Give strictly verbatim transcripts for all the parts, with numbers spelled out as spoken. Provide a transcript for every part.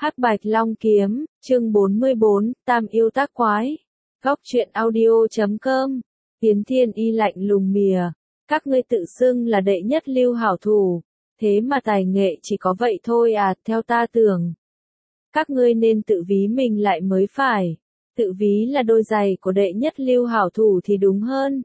Hắc Bạch Long Kiếm, chương bốn mươi bốn, Tam yêu tác quái. Góc truyện audio chấm com. Tiến Thiên Y lạnh lùng mỉa, các ngươi tự xưng là đệ nhất lưu hảo thủ, thế mà tài nghệ chỉ có vậy thôi à, theo ta tưởng. Các ngươi nên tự ví mình lại mới phải, tự ví là đôi giày của đệ nhất lưu hảo thủ thì đúng hơn.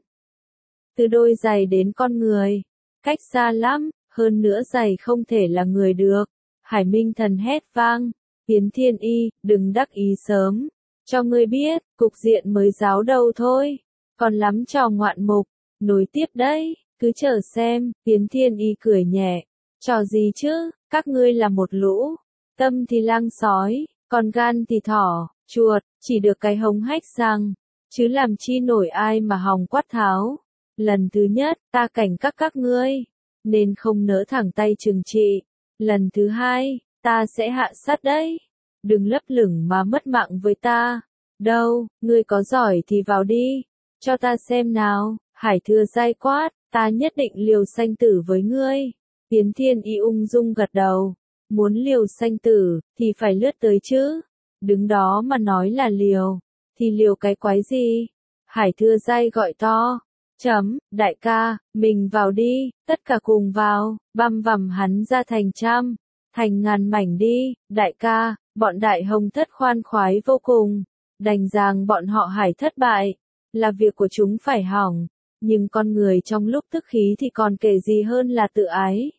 Từ đôi giày đến con người, cách xa lắm, hơn nữa giày không thể là người được. Hải Minh Thần hét vang, Tiến Thiên Y, đừng đắc ý sớm, cho ngươi biết, cục diện mới giáo đầu thôi, còn lắm trò ngoạn mục, nối tiếp đấy, cứ chờ xem. Tiến Thiên Y cười nhẹ, trò gì chứ, các ngươi là một lũ, tâm thì lang sói, còn gan thì thỏ, chuột, chỉ được cái hống hách răng, chứ làm chi nổi ai mà hòng quát tháo. Lần thứ nhất, ta cảnh các các ngươi, nên không nỡ thẳng tay trừng trị. Lần thứ hai, ta sẽ hạ sát đấy. Đừng lấp lửng mà mất mạng với ta. Đâu, ngươi có giỏi thì vào đi. Cho ta xem nào. Hải Thừa dai quát, ta nhất định liều sanh tử với ngươi. Tiến Thiên Y ung dung gật đầu. Muốn liều sanh tử, thì phải lướt tới chứ. Đứng đó mà nói là liều. Thì liều cái quái gì? Hải Thừa dai gọi to. Chấm, đại ca, mình vào đi, tất cả cùng vào, băm vằm hắn ra thành trăm, thành ngàn mảnh đi, đại ca, bọn đại hồng thất khoan khoái vô cùng, đành rằng bọn họ Hải thất bại, là việc của chúng phải hỏng, nhưng con người trong lúc tức khí thì còn kể gì hơn là tự ái.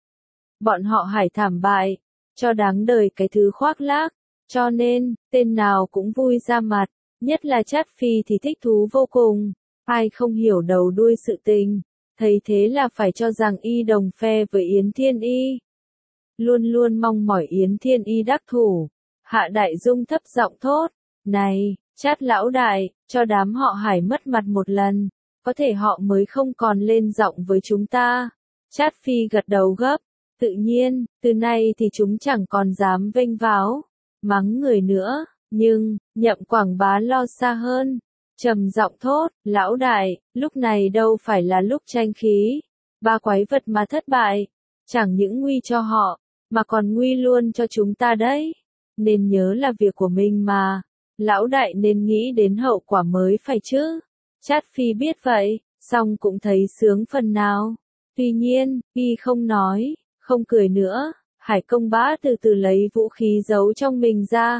Bọn họ Hải thảm bại, cho đáng đời cái thứ khoác lác, cho nên, tên nào cũng vui ra mặt, nhất là Trát Phi thì thích thú vô cùng. Ai không hiểu đầu đuôi sự tình, thấy thế là phải cho rằng y đồng phe với Yến Thiên Y. Luôn luôn mong mỏi Yến Thiên Y đắc thủ. Hạ Đại Dung thấp giọng thốt, này, Trát lão đại, cho đám họ Hải mất mặt một lần, có thể họ mới không còn lên giọng với chúng ta. Trát Phi gật đầu gấp, tự nhiên, từ nay thì chúng chẳng còn dám vênh váo, mắng người nữa, nhưng, Nhậm Quảng Bá lo xa hơn. Trầm giọng thốt, lão đại, lúc này đâu phải là lúc tranh khí. Ba quái vật mà thất bại, chẳng những nguy cho họ, mà còn nguy luôn cho chúng ta đấy. Nên nhớ là việc của mình mà. Lão đại nên nghĩ đến hậu quả mới phải chứ. Trát Phi biết vậy, song cũng thấy sướng phần nào. Tuy nhiên, y không nói, không cười nữa. Hải Công Bá từ từ lấy vũ khí giấu trong mình ra.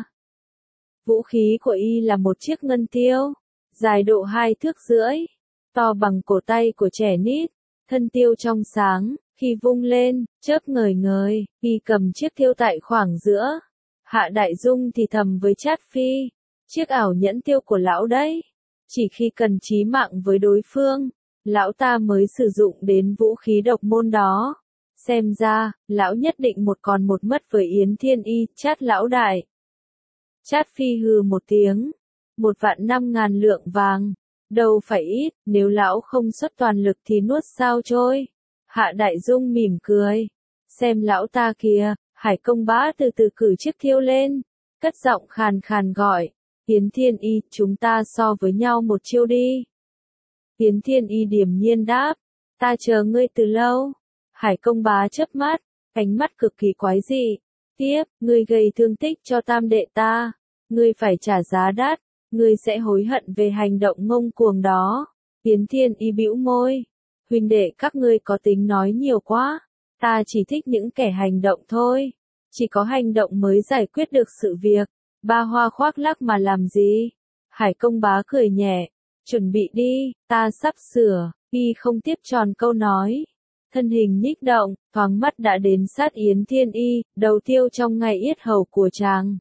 Vũ khí của y là một chiếc ngân tiêu. Dài độ hai thước rưỡi, to bằng cổ tay của trẻ nít, thân tiêu trong sáng, khi vung lên, chớp ngời ngời, y cầm chiếc thiêu tại khoảng giữa. Hạ Đại Dung thì thầm với Trát Phi, chiếc ảo nhẫn tiêu của lão đấy, chỉ khi cần chí mạng với đối phương, lão ta mới sử dụng đến vũ khí độc môn đó. Xem ra, lão nhất định một còn một mất với Yến Thiên Y, Trát lão đại. Trát Phi hừ một tiếng. Một vạn năm ngàn lượng vàng, đâu phải ít, nếu lão không xuất toàn lực thì nuốt sao trôi. Hạ Đại Dung mỉm cười, xem lão ta kìa. Hải Công Bá từ từ cử chiếc thiêu lên, cất giọng khàn khàn gọi, Tiến Thiên Y, chúng ta so với nhau một chiêu đi. Tiến Thiên Y điềm nhiên đáp, ta chờ ngươi từ lâu. Hải Công Bá chớp mắt, ánh mắt cực kỳ quái dị, tiếp, ngươi gây thương tích cho tam đệ ta, ngươi phải trả giá đắt. Ngươi sẽ hối hận về hành động ngông cuồng đó. Tiến Thiên Y bĩu môi. Huynh đệ các ngươi có tính nói nhiều quá. Ta chỉ thích những kẻ hành động thôi. Chỉ có hành động mới giải quyết được sự việc. Ba hoa khoác lác mà làm gì? Hải Công Bá cười nhẹ. Chuẩn bị đi, ta sắp sửa. Y không tiếp tròn câu nói. Thân hình nhích động, thoáng mắt đã đến sát Yến Thiên Y, đầu tiêu trong ngay yết hầu của chàng.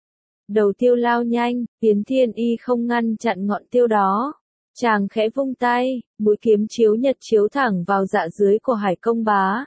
Đầu tiêu lao nhanh, Yến Thiên Y không ngăn chặn ngọn tiêu đó. Chàng khẽ vung tay, mũi kiếm chiếu nhật chiếu thẳng vào dạ dưới của Hải Công Bá.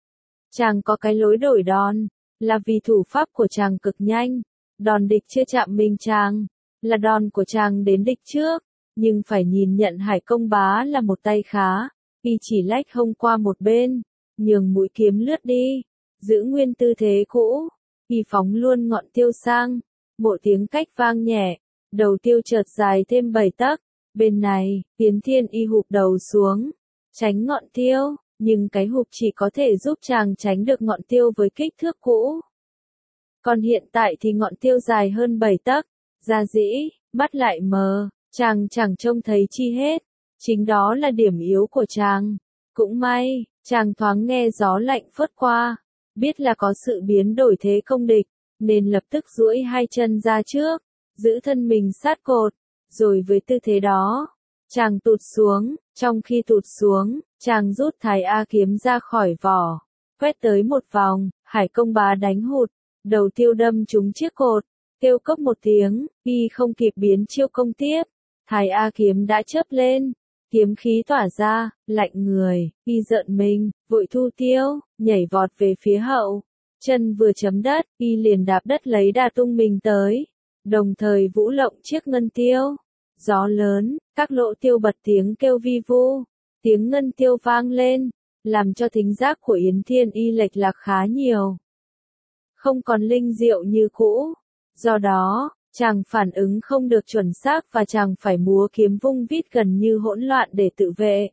Chàng có cái lối đổi đòn, là vì thủ pháp của chàng cực nhanh. Đòn địch chưa chạm mình chàng, là đòn của chàng đến địch trước. Nhưng phải nhìn nhận Hải Công Bá là một tay khá, y chỉ lách hông qua một bên, nhường mũi kiếm lướt đi, giữ nguyên tư thế cũ, y phóng luôn ngọn tiêu sang. Một tiếng cách vang nhẹ, đầu tiêu chợt dài thêm bảy tấc. Bên này, Tiến Thiên Y hụp đầu xuống, tránh ngọn tiêu, nhưng cái hụp chỉ có thể giúp chàng tránh được ngọn tiêu với kích thước cũ. Còn hiện tại thì ngọn tiêu dài hơn bảy tấc, da dĩ, mắt lại mờ, chàng chẳng trông thấy chi hết. Chính đó là điểm yếu của chàng. Cũng may, chàng thoáng nghe gió lạnh phớt qua, biết là có sự biến đổi thế công địch, nên lập tức duỗi hai chân ra trước, giữ thân mình sát cột, rồi với tư thế đó, chàng tụt xuống, trong khi tụt xuống, chàng rút thái A kiếm ra khỏi vỏ, quét tới một vòng, Hải Công Bá đánh hụt, đầu tiêu đâm trúng chiếc cột, kêu cốc một tiếng, y không kịp biến chiêu công tiếp, thái A kiếm đã chớp lên, kiếm khí tỏa ra, lạnh người, y giận mình, vội thu tiêu, nhảy vọt về phía hậu, chân vừa chấm đất, y liền đạp đất lấy đà tung mình tới, đồng thời vũ lộng chiếc ngân tiêu. Gió lớn, các lỗ tiêu bật tiếng kêu vi vu, tiếng ngân tiêu vang lên, làm cho thính giác của Yến Thiên Y lệch lạc khá nhiều. Không còn linh diệu như cũ, do đó, chàng phản ứng không được chuẩn xác và chàng phải múa kiếm vung vít gần như hỗn loạn để tự vệ.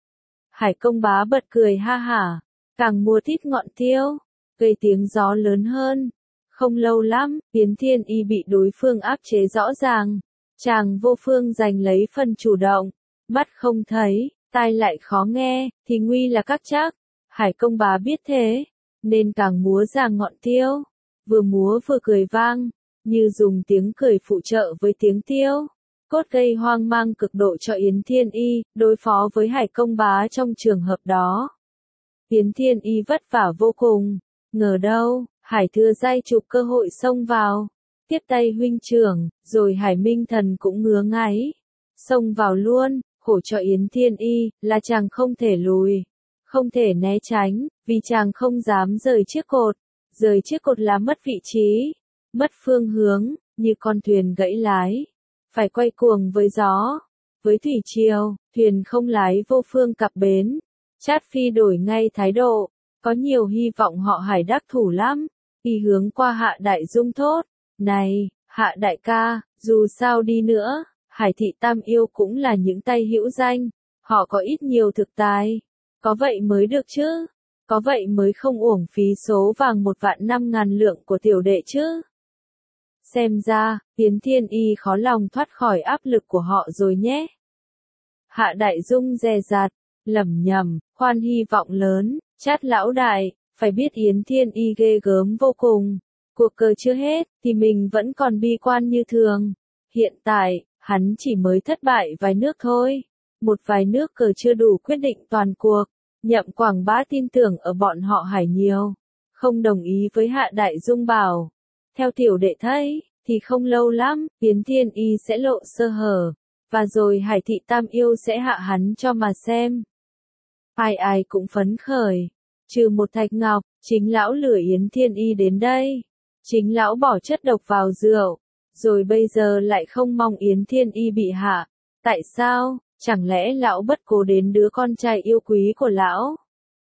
Hải Công Bá bật cười ha hả, càng múa tít ngọn tiêu, gây tiếng gió lớn hơn. Không lâu lắm, Yến Thiên Y bị đối phương áp chế rõ ràng. Chàng vô phương giành lấy phần chủ động, mắt không thấy, tai lại khó nghe, thì nguy là các chắc. Hải Công Bá biết thế, nên càng múa ra ngọn tiêu, vừa múa vừa cười vang, như dùng tiếng cười phụ trợ với tiếng tiêu. Cốt gây hoang mang cực độ cho Yến Thiên Y, đối phó với Hải Công Bá trong trường hợp đó. Yến Thiên Y vất vả vô cùng, ngờ đâu, Hải Thừa Giai chụp cơ hội xông vào. Tiếp tay huynh trưởng, rồi Hải Minh Thần cũng ngứa ngáy. Xông vào luôn, khổ cho Yến Thiên Y, là chàng không thể lùi, không thể né tránh, vì chàng không dám rời chiếc cột. Rời chiếc cột là mất vị trí, mất phương hướng, như con thuyền gãy lái. Phải quay cuồng với gió, với thủy triều, thuyền không lái vô phương cập bến. Trát Phi đổi ngay thái độ, có nhiều hy vọng họ Hải đắc thủ lắm. Y hướng qua Hạ Đại Dung thốt. Này, Hạ đại ca, dù sao đi nữa, Hải thị Tam Yêu cũng là những tay hữu danh, họ có ít nhiều thực tài, có vậy mới được chứ, có vậy mới không uổng phí số vàng một vạn năm ngàn lượng của tiểu đệ chứ. Xem ra, Yến Thiên Y khó lòng thoát khỏi áp lực của họ rồi nhé. Hạ Đại Dung dè dặt, lẩm nhẩm, khoan hy vọng lớn, Trát lão đại, phải biết Yến Thiên Y ghê gớm vô cùng. Cuộc cờ chưa hết, thì mình vẫn còn bi quan như thường. Hiện tại, hắn chỉ mới thất bại vài nước thôi. Một vài nước cờ chưa đủ quyết định toàn cuộc. Nhậm Quảng Bá tin tưởng ở bọn họ Hải nhiều. Không đồng ý với Hạ Đại Dung bảo. Theo tiểu đệ thấy, thì không lâu lắm, Yến Thiên Y sẽ lộ sơ hở. Và rồi Hải thị Tam Yêu sẽ hạ hắn cho mà xem. Ai ai cũng phấn khởi. Trừ một Thạch Ngọc, chính lão lừa Yến Thiên Y đến đây. Chính lão bỏ chất độc vào rượu, rồi bây giờ lại không mong Yến Thiên Y bị hạ. Tại sao, chẳng lẽ lão bất cố đến đứa con trai yêu quý của lão?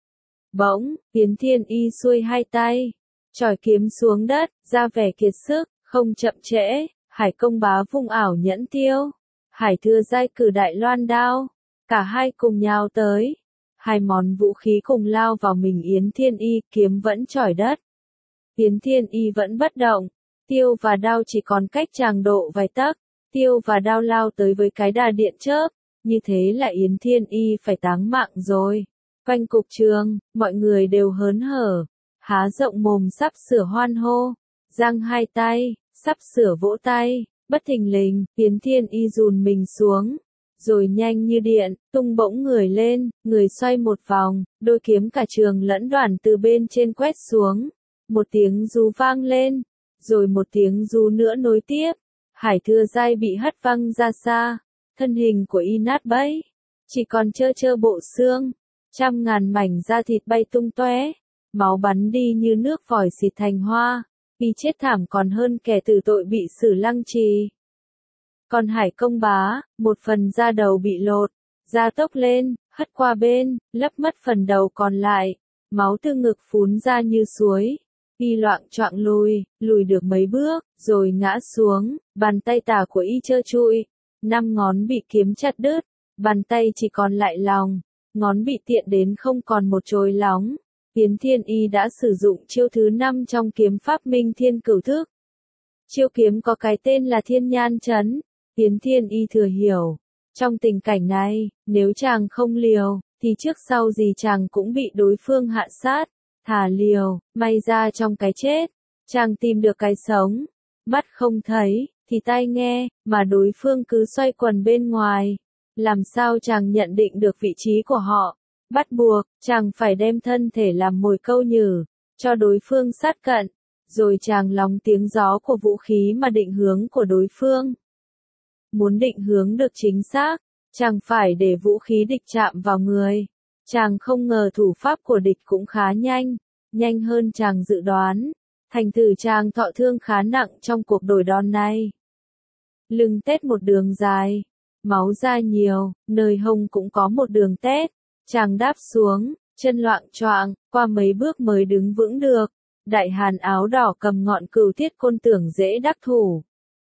Bỗng, Yến Thiên Y xuôi hai tay, chỏi kiếm xuống đất, ra vẻ kiệt sức, không chậm trễ, Hải Công Bá vung ảo nhẫn tiêu. Hải Thừa Giai cử đại loan đao, cả hai cùng nhào tới. Hai món vũ khí cùng lao vào mình Yến Thiên Y, kiếm vẫn chỏi đất. Yến Thiên Y vẫn bất động, tiêu và đao chỉ còn cách chàng độ vài tấc, tiêu và đao lao tới với cái đà điện chớp, như thế là Yến Thiên Y phải táng mạng rồi. Quanh cục trường, mọi người đều hớn hở, há rộng mồm sắp sửa hoan hô, giang hai tay, sắp sửa vỗ tay, bất thình lình, Yến Thiên Y dùn mình xuống, rồi nhanh như điện, tung bỗng người lên, người xoay một vòng, đôi kiếm cả trường lẫn đoàn từ bên trên quét xuống. Một tiếng rú vang lên, rồi một tiếng rú nữa nối tiếp. Hải Thừa Giai bị hất văng ra xa, thân hình của y nát bấy, chỉ còn trơ trơ bộ xương, trăm ngàn mảnh da thịt bay tung tóe, máu bắn đi như nước vòi xịt thành hoa, y chết thảm còn hơn kẻ tử tội bị xử lăng trì. Còn Hải Công Bá, một phần da đầu bị lột, da tốc lên, hất qua bên, lấp mất phần đầu còn lại, máu từ ngực phún ra như suối. Y loạng choạng lùi, lùi được mấy bước, rồi ngã xuống, bàn tay tả của y trơ trụi, năm ngón bị kiếm chặt đứt, bàn tay chỉ còn lại lòng, ngón bị tiện đến không còn một chồi lóng. Yến Thiên Y đã sử dụng chiêu thứ năm trong kiếm pháp Minh Thiên Cửu Thức. Chiêu kiếm có cái tên là Thiên Nhan Chấn. Yến Thiên Y thừa hiểu, trong tình cảnh này, nếu chàng không liều, thì trước sau gì chàng cũng bị đối phương hạ sát. Thả liều, may ra trong cái chết, chàng tìm được cái sống. Mắt không thấy, thì tai nghe, mà đối phương cứ xoay quần bên ngoài. Làm sao chàng nhận định được vị trí của họ? Bắt buộc, chàng phải đem thân thể làm mồi câu nhử, cho đối phương sát cận, rồi chàng lóng tiếng gió của vũ khí mà định hướng của đối phương. Muốn định hướng được chính xác, chàng phải để vũ khí địch chạm vào người. Chàng không ngờ thủ pháp của địch cũng khá nhanh, nhanh hơn chàng dự đoán. Thành thử chàng thọ thương khá nặng trong cuộc đổi đòn này. Lưng tét một đường dài, máu ra nhiều, nơi hông cũng có một đường tét. Chàng đáp xuống, chân loạng choạng, qua mấy bước mới đứng vững được. Đại hàn áo đỏ cầm ngọn cửu thiết côn tưởng dễ đắc thủ.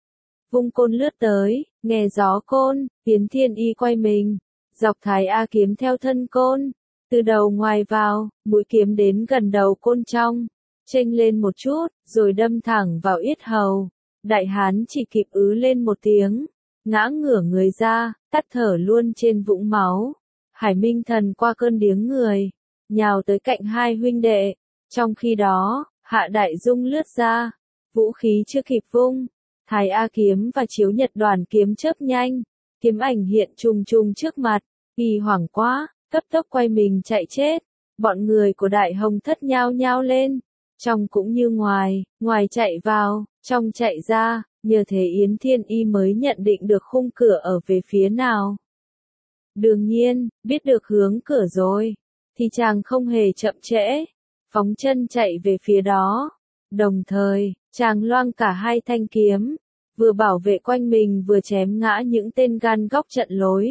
Vung côn lướt tới, nghe gió côn, Yến Thiên Y quay mình, dọc thái A kiếm theo thân côn, từ đầu ngoài vào, mũi kiếm đến gần đầu côn trong, chênh lên một chút, rồi đâm thẳng vào yết hầu. Đại hán chỉ kịp ứ lên một tiếng, ngã ngửa người ra, tắt thở luôn trên vũng máu. Hải Minh Thần qua cơn điếng người, nhào tới cạnh hai huynh đệ. Trong khi đó, Hạ Đại Dung lướt ra, vũ khí chưa kịp vung, Thái A kiếm và Chiếu Nhật Đoàn kiếm chớp nhanh, kiếm ảnh hiện trùng trùng trước mặt, kỳ hoảng quá, cấp tốc quay mình chạy chết. Bọn người của Đại Hồng Thất nhao nhao lên, trong cũng như ngoài, ngoài chạy vào, trong chạy ra, nhờ thế Yến Thiên Y mới nhận định được khung cửa ở về phía nào. Đương nhiên, biết được hướng cửa rồi, thì chàng không hề chậm trễ, phóng chân chạy về phía đó. Đồng thời, chàng loang cả hai thanh kiếm, vừa bảo vệ quanh mình vừa chém ngã những tên gan góc trận lối.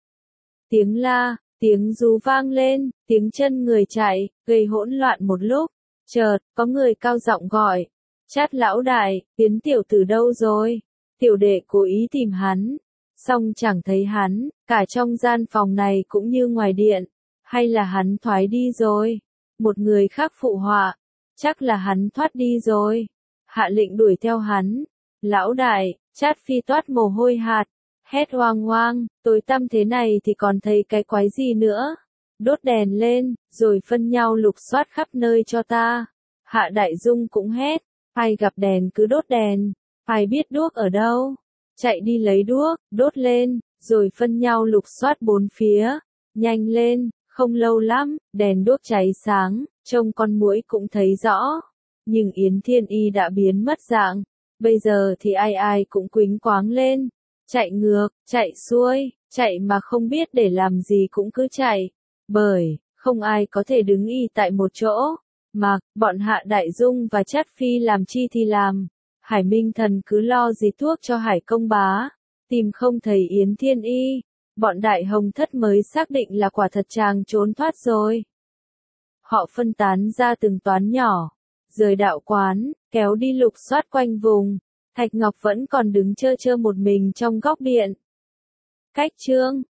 Tiếng la, tiếng rú vang lên, tiếng chân người chạy, gây hỗn loạn một lúc. Chợt, có người cao giọng gọi, Chát lão đại, Yến tiểu tử đâu rồi? Tiểu đệ cố ý tìm hắn, song chẳng thấy hắn, cả trong gian phòng này cũng như ngoài điện, hay là hắn thoái đi rồi? Một người khác phụ họa, chắc là hắn thoát đi rồi. Hạ lệnh đuổi theo hắn. Lão đại, Chát phi toát mồ hôi hạt, hét hoang hoang, tối tăm thế này thì còn thấy cái quái gì nữa? Đốt đèn lên, rồi phân nhau lục soát khắp nơi cho ta. Hạ Đại Dung cũng hét, ai gặp đèn cứ đốt đèn, ai biết đuốc ở đâu, chạy đi lấy đuốc, đốt lên, rồi phân nhau lục soát bốn phía. Nhanh lên, không lâu lắm, đèn đuốc cháy sáng, trông con muỗi cũng thấy rõ. Nhưng Yến Thiên Y đã biến mất dạng, bây giờ thì ai ai cũng quýnh quáng lên, chạy ngược, chạy xuôi, chạy mà không biết để làm gì cũng cứ chạy, bởi không ai có thể đứng y tại một chỗ. Mà, bọn Hạ Đại Dung và Chát Phi làm chi thì làm. Hải Minh Thần cứ lo gì thuốc cho Hải Công Bá, tìm không thấy Yến Thiên Y. Bọn Đại Hồng Thất mới xác định là quả thật chàng trốn thoát rồi. Họ phân tán ra từng toán nhỏ, rời đạo quán, kéo đi lục soát quanh vùng. Thạch Ngọc vẫn còn đứng chơ chơ một mình trong góc điện. Cách chương